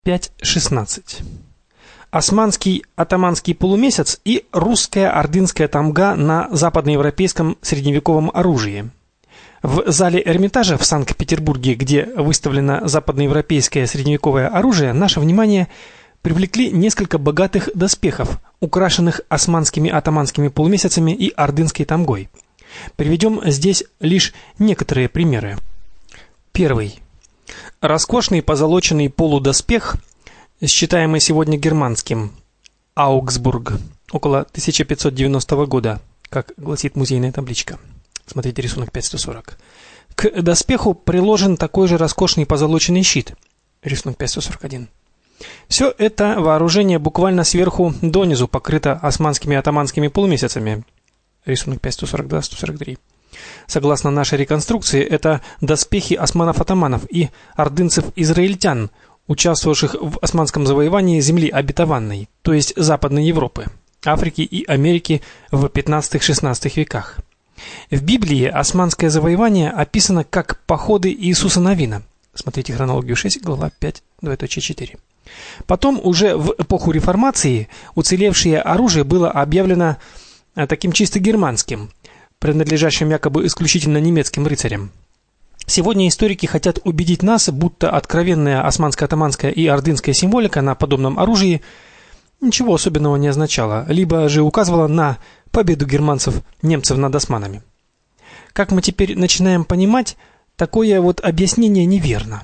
5.16. Османский атаманский полумесяц и русская ордынская тамга на западноевропейском средневековом оружии. В зале Эрмитажа в Санкт-Петербурге, где выставлено западноевропейское средневековое оружие, наше внимание привлекли несколько богатых доспехов, украшенных османскими атаманскими полумесяцами и ордынской тамгой. Приведем здесь лишь некоторые примеры. Первый. Роскошный позолоченный полудоспех, считаемый сегодня германским, Аугсбург, около 1590 года, как гласит музейная табличка. Смотрите рисунок 540. К доспеху приложен такой же роскошный позолоченный щит. Рисунок 541. Все это вооружение буквально сверху донизу покрыто османскими атаманскими полумесяцами. Рисунок 542-143. Согласно нашей реконструкции, это доспехи османов-атаманов и ордынцев-израильтян, участвовавших в османском завоевании земли обетованной, то есть Западной Европы, Африки и Америки в 15-16 веках. В Библии османское завоевание описано как походы Иисуса Навина. Смотрите хронологию 6, глава 5:4. Потом уже в эпоху реформации уцелевшее оружие было объявлено таким чисто германским, принадлежащим якобы исключительно немецким рыцарям. Сегодня историки хотят убедить нас, будто откровенная османско-атаманская и ордынская символика на подобном оружии ничего особенного не означала, либо же указывала на победу немцев над османами. Как мы теперь начинаем понимать, такое вот объяснение неверно.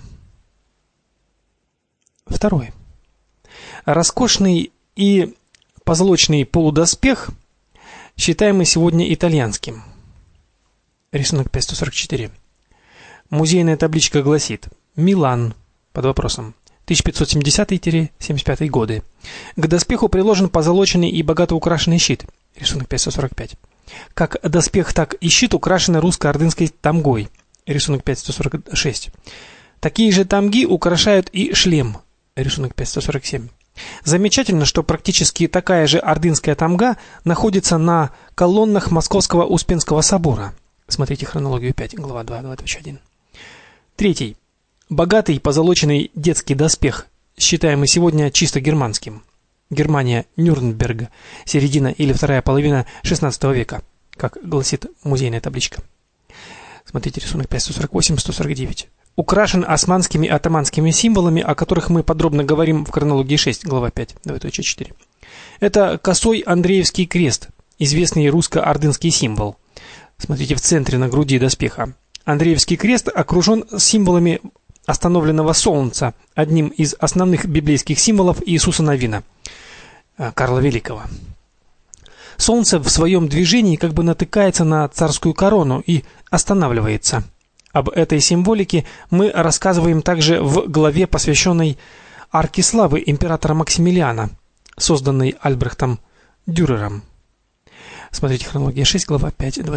Второе. Роскошный и позолоченный полудоспех, считаемый сегодня итальянским. Рисунок 544. Музейная табличка гласит: Милан, под вопросом, 1570-75 годы. К доспеху приложен позолоченный и богато украшенный щит. Рисунок 545. Как доспех, так и щит украшены русско-ордынской тамгой. Рисунок 546. Такие же тамги украшают и шлем. Рисунок 547. Замечательно, что практически такая же ордынская тамга находится на колоннах Московского Успенского собора. Смотрите хронологию 5, глава 2:21. Третий. Богатый позолоченный детский доспех, считаемый сегодня чисто германским. Германия, Нюрнберг, середина или вторая половина XVI века, как гласит музейная табличка. Смотрите рисунок 548-149. Украшен османскими атаманскими символами, о которых мы подробно говорим в хронологии 6, глава 5:4. Это косой Андреевский крест, известный русско-ордынский символ. Смотрите в центре на груди доспеха. Андреевский крест окружен символами остановленного солнца, одним из основных библейских символов Иисуса Навина, Карла Великого. Солнце в своем движении как бы натыкается на царскую корону и останавливается. Об этой символике мы рассказываем также в главе, посвященной Арке славы императора Максимилиана, созданной Альбрехтом Дюрером. Смотрите хронология 6, глава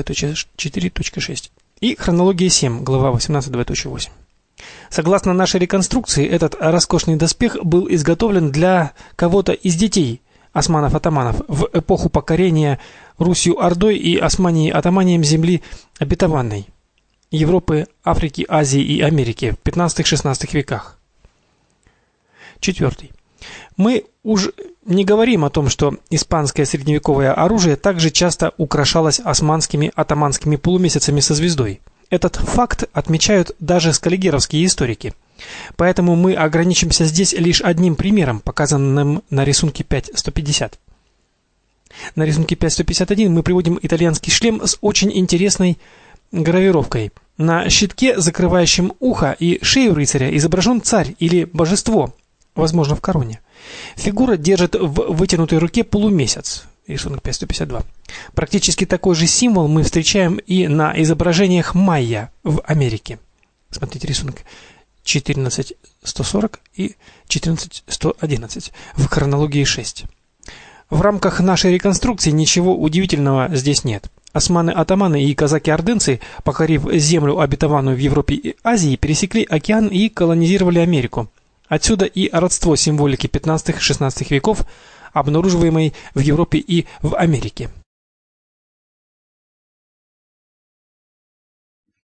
5:4.6 и хронология 7, глава 18:8. Согласно нашей реконструкции, этот роскошный доспех был изготовлен для кого-то из детей османов-атаманов в эпоху покорения Русью Ордой и Османией-атаманием земли обетованной Европы, Африки, Азии и Америки в 15-16 веках. Четвертый. Мы уж не говорим о том, что испанское средневековое оружие также часто украшалось османскими атаманскими полумесяцами со звездой. Этот факт отмечают даже скаллигеровские историки. Поэтому мы ограничимся здесь лишь одним примером, показанным на рисунке 5.150. На рисунке 5.151 мы приводим итальянский шлем с очень интересной гравировкой. На щитке, закрывающем ухо и шею рыцаря, изображен царь или божество, возможно, в короне. Фигура держит в вытянутой руке полумесяц. Рисунок 552. Практически такой же символ мы встречаем и на изображениях майя в Америке. Смотрите рисунок 14.140 и 14.111 в хронологии 6. В рамках нашей реконструкции ничего удивительного здесь нет. Османы-атаманы и казаки-ордынцы, покорив землю обетованную в Европе и Азии, пересекли океан и колонизировали Америку. Отсюда и родство символики 15-16 веков, обнаруживаемой в Европе и в Америке.